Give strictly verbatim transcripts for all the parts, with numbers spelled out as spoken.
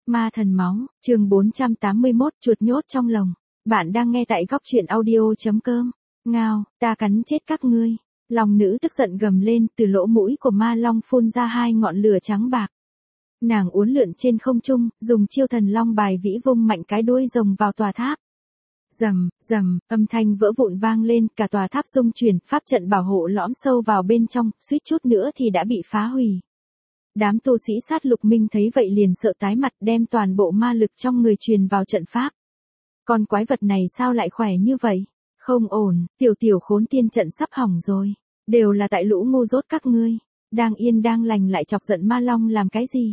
Ma thần máu, chương bốn trăm tám mươi mốt, chuột nhốt trong lồng. Bạn đang nghe tại góc truyện audio.com. Ngao, ta cắn chết các ngươi. Long nữ tức giận gầm lên, từ lỗ mũi của ma long phun ra hai ngọn lửa trắng bạc. Nàng uốn lượn trên không trung, dùng chiêu thần long bài vĩ vung mạnh cái đuôi rồng vào tòa tháp. Rầm, rầm, âm thanh vỡ vụn vang lên, cả tòa tháp rung chuyển, pháp trận bảo hộ lõm sâu vào bên trong, suýt chút nữa thì đã bị phá hủy. Đám tu sĩ sát lục minh thấy vậy liền sợ tái mặt, đem toàn bộ ma lực trong người truyền vào trận pháp. Con quái vật này sao lại khỏe như vậy? Không ổn, tiểu tiểu khốn tiên trận sắp hỏng rồi. Đều là tại lũ ngu dốt các ngươi. Đang yên đang lành lại chọc giận ma long làm cái gì?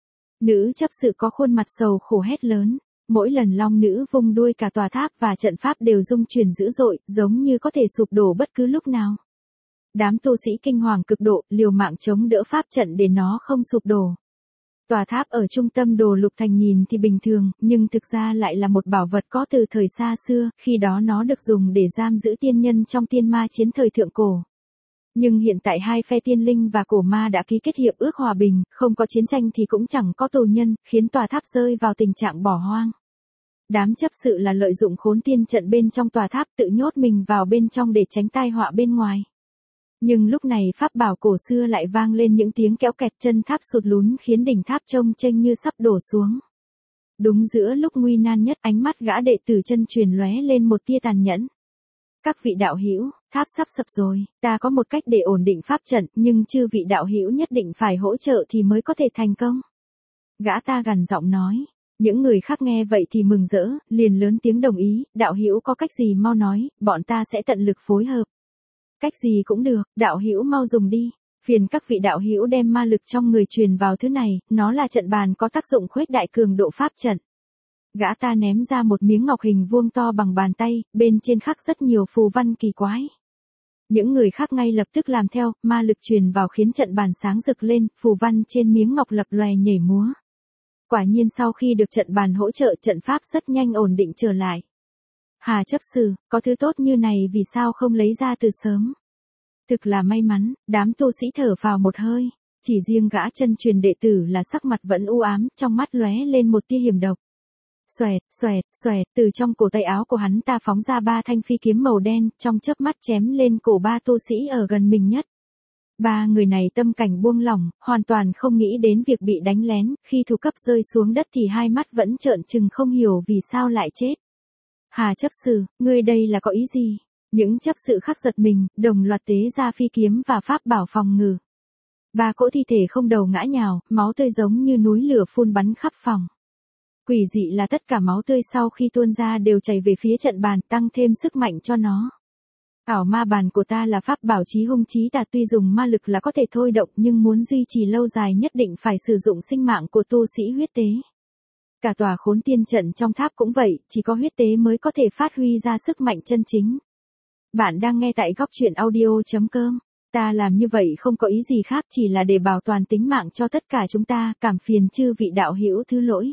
Nữ chấp sự có khuôn mặt sầu khổ hét lớn. Mỗi lần long nữ vung đuôi, cả tòa tháp và trận pháp đều rung chuyển dữ dội, giống như có thể sụp đổ bất cứ lúc nào. Đám tu sĩ kinh hoàng cực độ, liều mạng chống đỡ pháp trận để nó không sụp đổ. Tòa tháp ở trung tâm Đồ Lục Thành nhìn thì bình thường, nhưng thực ra lại là một bảo vật có từ thời xa xưa, khi đó nó được dùng để giam giữ tiên nhân trong tiên ma chiến thời thượng cổ. Nhưng hiện tại hai phe tiên linh và cổ ma đã ký kết hiệp ước hòa bình, không có chiến tranh thì cũng chẳng có tù nhân, khiến tòa tháp rơi vào tình trạng bỏ hoang. Đám chấp sự là lợi dụng khốn tiên trận bên trong tòa tháp, tự nhốt mình vào bên trong để tránh tai họa bên ngoài. Nhưng lúc này pháp bảo cổ xưa lại vang lên những tiếng kéo kẹt, chân tháp sụt lún khiến đỉnh tháp trông chênh như sắp đổ xuống. Đúng giữa lúc nguy nan nhất, ánh mắt gã đệ tử chân truyền lóe lên một tia tàn nhẫn. Các vị đạo hữu, tháp sắp sập rồi, ta có một cách để ổn định pháp trận, nhưng chư vị đạo hữu nhất định phải hỗ trợ thì mới có thể thành công. Gã ta gằn giọng nói. Những người khác nghe vậy thì mừng rỡ, liền lớn tiếng đồng ý, đạo hữu có cách gì mau nói, bọn ta sẽ tận lực phối hợp. Cách gì cũng được, đạo hữu mau dùng đi. Phiền các vị đạo hữu đem ma lực trong người truyền vào thứ này, nó là trận bàn có tác dụng khuếch đại cường độ pháp trận. Gã ta ném ra một miếng ngọc hình vuông to bằng bàn tay, bên trên khắc rất nhiều phù văn kỳ quái. Những người khác ngay lập tức làm theo, ma lực truyền vào khiến trận bàn sáng rực lên, phù văn trên miếng ngọc lập lòe nhảy múa. Quả nhiên sau khi được trận bàn hỗ trợ, trận pháp rất nhanh ổn định trở lại. Hà chấp sự, có thứ tốt như này vì sao không lấy ra từ sớm? Thực là may mắn, đám tu sĩ thở phào một hơi. Chỉ riêng gã chân truyền đệ tử là sắc mặt vẫn u ám, trong mắt lóe lên một tia hiểm độc. Xoẹt, xoẹt, xoẹt, từ trong cổ tay áo của hắn ta phóng ra ba thanh phi kiếm màu đen, trong chớp mắt chém lên cổ ba tu sĩ ở gần mình nhất. Ba người này tâm cảnh buông lỏng, hoàn toàn không nghĩ đến việc bị đánh lén, khi thủ cấp rơi xuống đất thì hai mắt vẫn trợn trừng không hiểu vì sao lại chết. Hà chấp sự, ngươi đây là có ý gì? Những chấp sự khác giật mình, đồng loạt tế ra phi kiếm và pháp bảo phòng ngự. Ba cỗ thi thể không đầu ngã nhào, máu tươi giống như núi lửa phun bắn khắp phòng. Quỷ dị là tất cả máu tươi sau khi tuôn ra đều chảy về phía trận bàn, tăng thêm sức mạnh cho nó. Ảo ma bàn của ta là pháp bảo chí hung chí tà, tuy dùng ma lực là có thể thôi động nhưng muốn duy trì lâu dài nhất định phải sử dụng sinh mạng của tu sĩ huyết tế. Cả tòa khốn tiên trận trong tháp cũng vậy, chỉ có huyết tế mới có thể phát huy ra sức mạnh chân chính. Bạn đang nghe tại góc truyện audio.com. Ta làm như vậy không có ý gì khác, chỉ là để bảo toàn tính mạng cho tất cả chúng ta, cảm phiền chư vị đạo hữu thứ lỗi.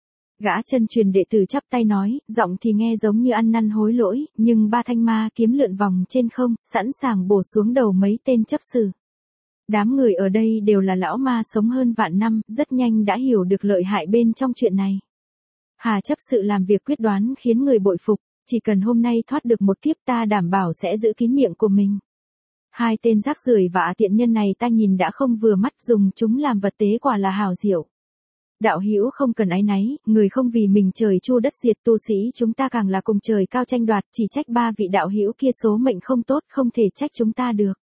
Gã chân truyền đệ tử chắp tay nói, giọng thì nghe giống như ăn năn hối lỗi, nhưng ba thanh ma kiếm lượn vòng trên không, sẵn sàng bổ xuống đầu mấy tên chấp sự. Đám người ở đây đều là lão ma sống hơn vạn năm, rất nhanh đã hiểu được lợi hại bên trong chuyện này. Hà chấp sự làm việc quyết đoán khiến người bội phục, chỉ cần hôm nay thoát được một kiếp ta đảm bảo sẽ giữ kín miệng của mình. Hai tên rác rưởi và tiện nhân này ta nhìn đã không vừa mắt, dùng chúng làm vật tế quả là hảo diệu. Đạo hữu không cần áy náy, người không vì mình trời chu đất diệt, tu sĩ chúng ta càng là cùng trời cao tranh đoạt, chỉ trách ba vị đạo hữu kia số mệnh không tốt, không thể trách chúng ta được.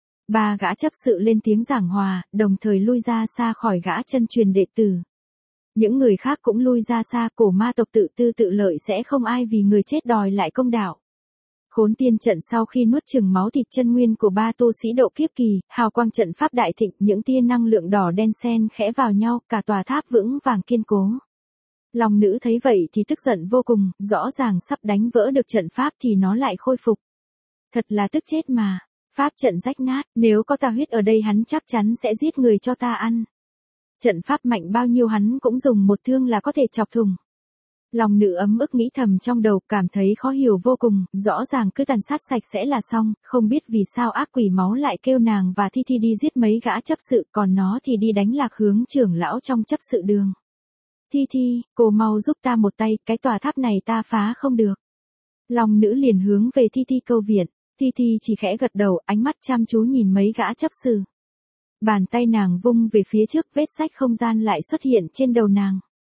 Ba gã chấp sự lên tiếng giảng hòa, đồng thời lui ra xa khỏi gã chân truyền đệ tử. Những người khác cũng lui ra xa, cổ ma tộc tự tư tự lợi sẽ không ai vì người chết đòi lại công đạo. Khốn tiên trận sau khi nuốt chửng máu thịt chân nguyên của ba tu sĩ độ kiếp kỳ, hào quang trận pháp đại thịnh, những tia năng lượng đỏ đen xen khẽ vào nhau, cả tòa tháp vững vàng kiên cố. Long nữ thấy vậy thì tức giận vô cùng, rõ ràng sắp đánh vỡ được trận pháp thì nó lại khôi phục. Thật là tức chết mà, pháp trận rách nát, nếu có ta huyết ở đây hắn chắc chắn sẽ giết người cho ta ăn. Trận pháp mạnh bao nhiêu hắn cũng dùng một thương là có thể chọc thủng. Lòng nữ ấm ức nghĩ thầm trong đầu, cảm thấy khó hiểu vô cùng, rõ ràng cứ tàn sát sạch sẽ là xong, không biết vì sao ác quỷ máu lại kêu nàng và Thi Thi đi giết mấy gã chấp sự, còn nó thì đi đánh lạc hướng trưởng lão trong chấp sự đường. Thi Thi, cô mau giúp ta một tay, cái tòa tháp này ta phá không được. Long nữ liền hướng về Thi Thi cầu viện. Thi Thi chỉ khẽ gật đầu, ánh mắt chăm chú nhìn mấy gã chấp sự. Bàn tay nàng vung về phía trước, vết sách không gian lại xuất hiện trên đầu nàng.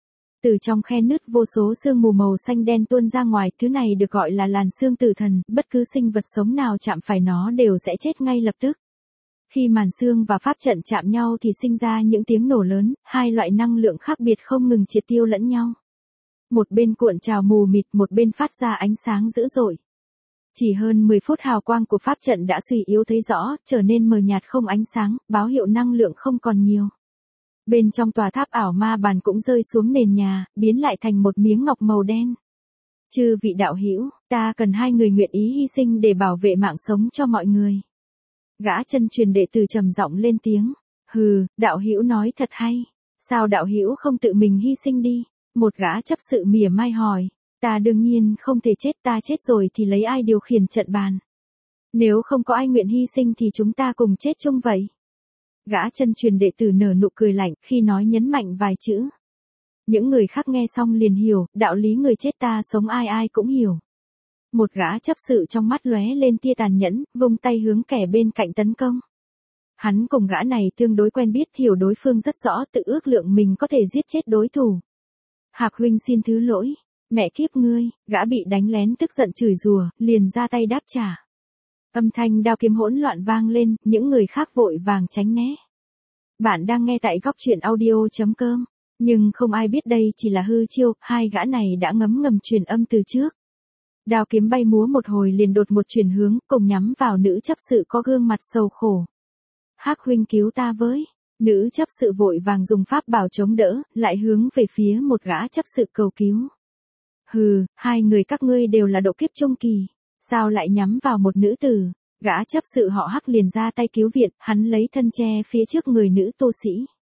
Từ trong khe nứt vô số sương mù màu xanh đen tuôn ra ngoài, thứ này được gọi là làn sương tử thần, bất cứ sinh vật sống nào chạm phải nó đều sẽ chết ngay lập tức. Khi màn sương và pháp trận chạm nhau thì sinh ra những tiếng nổ lớn, hai loại năng lượng khác biệt không ngừng triệt tiêu lẫn nhau. Một bên cuộn trào mù mịt, một bên phát ra ánh sáng dữ dội. Chỉ hơn mười phút hào quang của pháp trận đã suy yếu thấy rõ, trở nên mờ nhạt không ánh sáng, báo hiệu năng lượng không còn nhiều. Bên trong tòa tháp ảo ma bàn cũng rơi xuống nền nhà, biến lại thành một miếng ngọc màu đen. Chư vị đạo hữu, ta cần hai người nguyện ý hy sinh để bảo vệ mạng sống cho mọi người. Gã chân truyền đệ tử trầm giọng lên tiếng. Hừ, đạo hữu nói thật hay. Sao đạo hữu không tự mình hy sinh đi? Một gã chấp sự mỉa mai hỏi. Ta đương nhiên không thể chết, ta chết rồi thì lấy ai điều khiển trận bàn. Nếu không có ai nguyện hy sinh thì chúng ta cùng chết chung vậy. Gã chân truyền đệ tử nở nụ cười lạnh khi nói nhấn mạnh vài chữ. Những người khác nghe xong liền hiểu, đạo lý người chết ta sống ai ai cũng hiểu. Một gã chấp sự trong mắt lóe lên tia tàn nhẫn, vung tay hướng kẻ bên cạnh tấn công. Hắn cùng gã này tương đối quen biết, hiểu đối phương rất rõ, tự ước lượng mình có thể giết chết đối thủ. Hạc huynh xin thứ lỗi, mẹ kiếp ngươi, gã bị đánh lén tức giận chửi rủa, liền ra tay đáp trả. Âm thanh đao kiếm hỗn loạn vang lên, những người khác vội vàng tránh né. Bạn đang nghe tại góc truyện audio chấm com, nhưng không ai biết đây chỉ là hư chiêu, hai gã này đã ngấm ngầm truyền âm từ trước. Đao kiếm bay múa một hồi liền đột một chuyển hướng, cùng nhắm vào nữ chấp sự có gương mặt sầu khổ. Hắc huynh cứu ta với. Nữ chấp sự vội vàng dùng pháp bảo chống đỡ, lại hướng về phía một gã chấp sự cầu cứu. Hừ, hai người các ngươi đều là độ kiếp trung kỳ. Sao lại nhắm vào một nữ tử? Gã chấp sự họ Hắc liền ra tay cứu viện, hắn lấy thân che phía trước người nữ tu sĩ.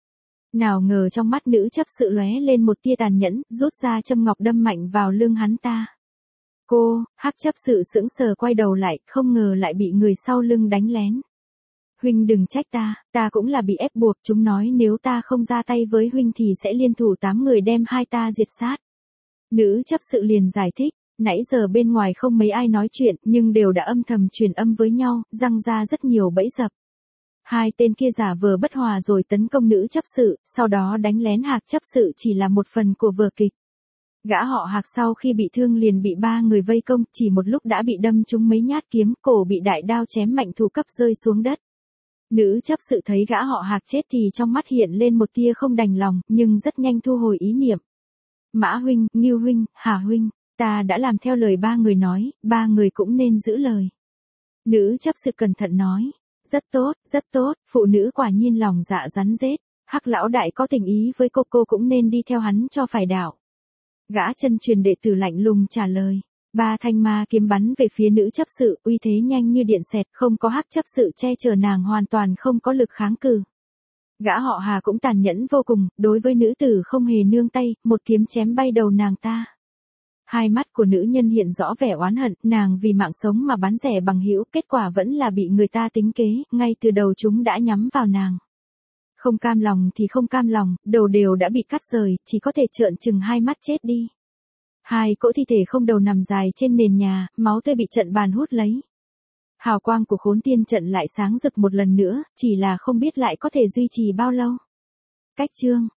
Nào ngờ trong mắt nữ chấp sự lóe lên một tia tàn nhẫn, rút ra châm ngọc đâm mạnh vào lưng hắn ta. Cô, Hắc chấp sự sững sờ quay đầu lại, không ngờ lại bị người sau lưng đánh lén. Huynh đừng trách ta, ta cũng là bị ép buộc, chúng nói nếu ta không ra tay với huynh thì sẽ liên thủ tám người đem hai ta diệt sát. Nữ chấp sự liền giải thích, nãy giờ bên ngoài không mấy ai nói chuyện, nhưng đều đã âm thầm truyền âm với nhau, răng ra rất nhiều bẫy dập. Hai tên kia giả vờ bất hòa rồi tấn công nữ chấp sự, sau đó đánh lén Hạc chấp sự chỉ là một phần của vở kịch. Gã họ Hạc sau khi bị thương liền bị ba người vây công, chỉ một lúc đã bị đâm trúng mấy nhát kiếm, cổ bị đại đao chém mạnh thủ cấp rơi xuống đất. Nữ chấp sự thấy gã họ Hạc chết thì trong mắt hiện lên một tia không đành lòng, nhưng rất nhanh thu hồi ý niệm. Mã huynh, Ngưu huynh, Hà huynh, ta đã làm theo lời ba người nói, ba người cũng nên giữ lời. Nữ chấp sự cẩn thận nói. Rất tốt, rất tốt, phụ nữ quả nhiên lòng dạ rắn rết. Hắc lão đại có tình ý với cô, cô cũng nên đi theo hắn cho phải đạo. Gã chân truyền đệ tử lạnh lùng trả lời. Ba thanh ma kiếm bắn về phía nữ chấp sự, uy thế nhanh như điện xẹt, không có Hắc chấp sự che chở nàng hoàn toàn không có lực kháng cự. Gã họ Hà cũng tàn nhẫn vô cùng, đối với nữ tử không hề nương tay, một kiếm chém bay đầu nàng ta. Hai mắt của nữ nhân hiện rõ vẻ oán hận, nàng vì mạng sống mà bán rẻ bằng hữu, kết quả vẫn là bị người ta tính kế, ngay từ đầu chúng đã nhắm vào nàng. Không cam lòng thì không cam lòng, đầu đều đã bị cắt rời, chỉ có thể trợn trừng hai mắt chết đi. Hai cỗ thi thể không đầu nằm dài trên nền nhà, máu tươi bị trận bàn hút lấy. Hào quang của khốn tiên trận lại sáng rực một lần nữa, chỉ là không biết lại có thể duy trì bao lâu. Cách chương